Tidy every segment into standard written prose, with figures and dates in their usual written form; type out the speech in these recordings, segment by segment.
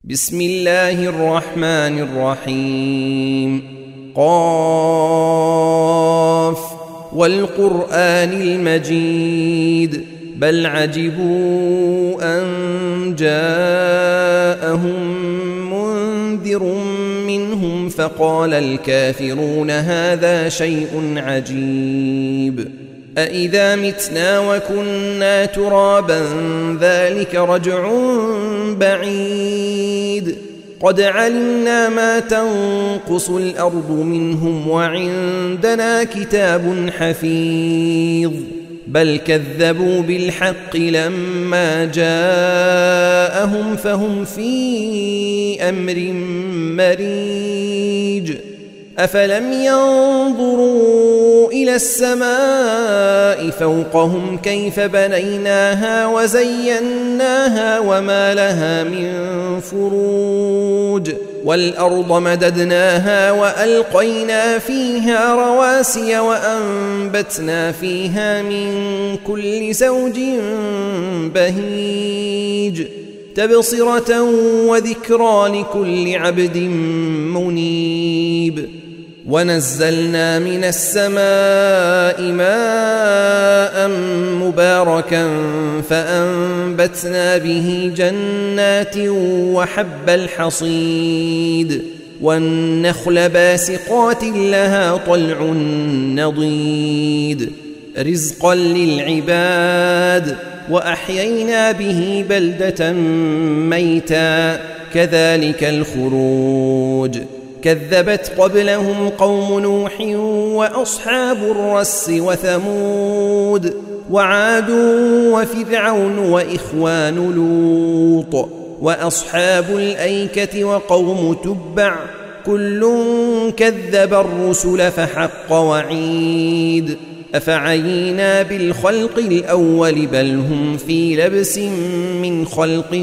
بسم الله الرحمن الرحيم. قاف والقرآن المجيد بل عجبوا أن جاءهم منذر منهم فقال الكافرون هذا شيء عجيب أإذا متنا وكنا ترابا ذلك رجع بعيد قد علمنا ما تنقص الأرض منهم وعندنا كتاب حفيظ بل كذبوا بالحق لما جاءهم فهم في أمر مريج أفلم ينظروا إلى السماء فوقهم كيف بنيناها وزيناها وما لها من فروج والأرض مددناها وألقينا فيها رواسي وأنبتنا فيها من كل زوج بهيج تبصرة وذكرى لكل عبد منيب ونزلنا من السماء ماء مباركا فأنبتنا به جنات وحب الحصيد والنخل باسقات لها طلع نضيد رزقا للعباد وأحيينا به بلدة ميتا كذلك الخروج كذبت قبلهم قوم نوح وأصحاب الرس وثمود وعاد وفرعون وإخوان لوط وأصحاب الأيكة وقوم تبع كل كذب الرسل فحق وعيد أفعينا بالخلق الأول بل هم في لبس من خلق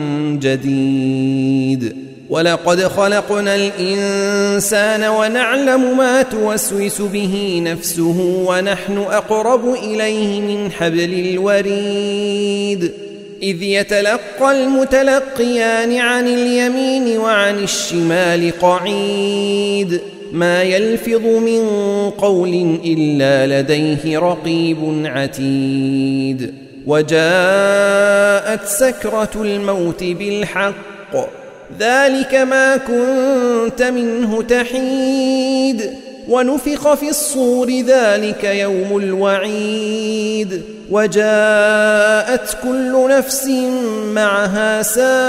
جديد ولقد خلقنا الإنسان ونعلم ما توسوس به نفسه ونحن أقرب إليه من حبل الوريد إذ يتلقى المتلقيان عن اليمين وعن الشمال قعيد ما يلفظ من قول إلا لديه رقيب عتيد وجاءت سكرة الموت بالحق ذلك ما كنت منه تحيد ونفخ في الصور ذلك يوم الوعيد وجاءت كل نفس معها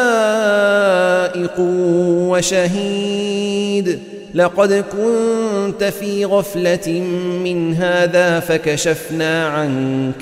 سائق وشهيد لقد كنت في غفلة من هذا فكشفنا عنك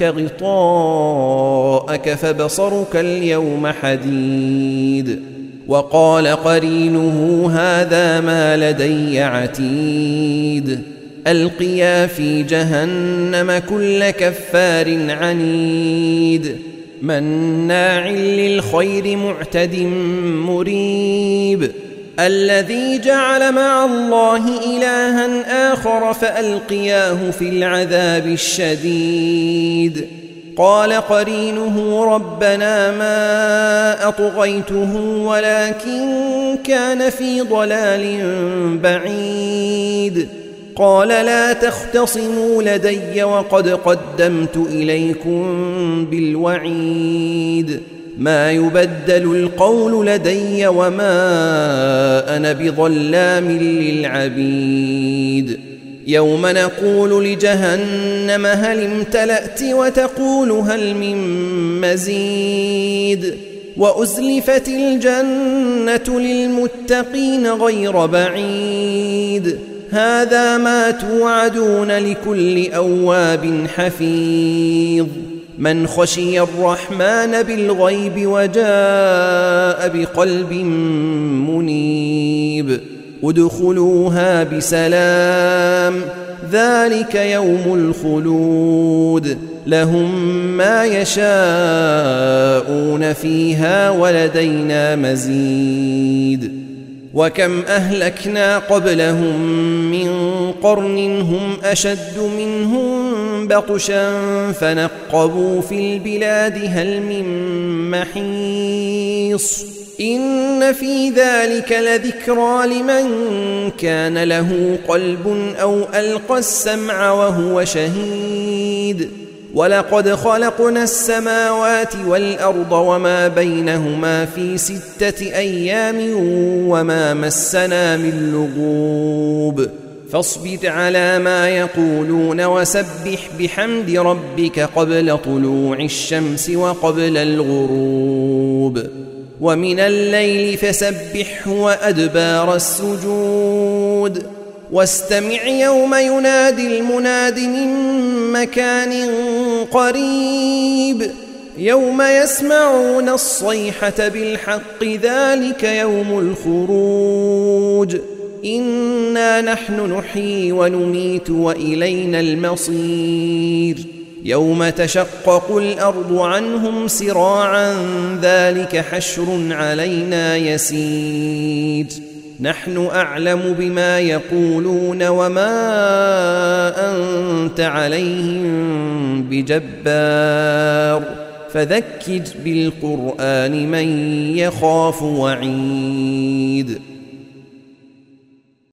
غطاءك فبصرك اليوم حديد وقال قرينه هذا ما لدي عتيد ألقيا في جهنم كل كفار عنيد مناع للخير معتد مريب الذي جعل مع الله إلها آخر فألقياه في العذاب الشديد قال قرينه ربنا ما أطغيته ولكن كان في ضلال بعيد قال لا تختصموا لدي وقد قدمت إليكم بالوعيد ما يبدل القول لدي وما أنا بظلام للعبيد يوم نقول لجهنم هل امتلأت وتقول هل من مزيد وأزلفت الجنة للمتقين غير بعيد هذا ما توعدون لكل أواب حفيظ من خشي الرحمن بالغيب وجاء بقلب منيب ادخلوها بسلام ذلك يوم الخلود لهم ما يشاءون فيها ولدينا مزيد وكم أهلكنا قبلهم من قرن هم أشد منهم بطشا فنقبوا في البلاد هل من محيص إن في ذلك لذكرى لمن كان له قلب أو ألقى السمع وهو شهيد ولقد خلقنا السماوات والأرض وما بينهما في 6 أيام وما مسنا من لغوب فاصبر على ما يقولون وسبح بحمد ربك قبل طلوع الشمس وقبل الغروب ومن الليل فسبحه وأدبار السجود واستمع يوم ينادي المناد من مكان قريب يوم يسمعون الصيحة بالحق ذلك يوم الخروج إنا نحن نحيي ونميت وإلينا المصير يوم تشقق الأرض عنهم سراعا ذلك حشر علينا يسير نحن أعلم بما يقولون وما أنت عليهم بجبار فذكر بالقرآن من يخاف وعيد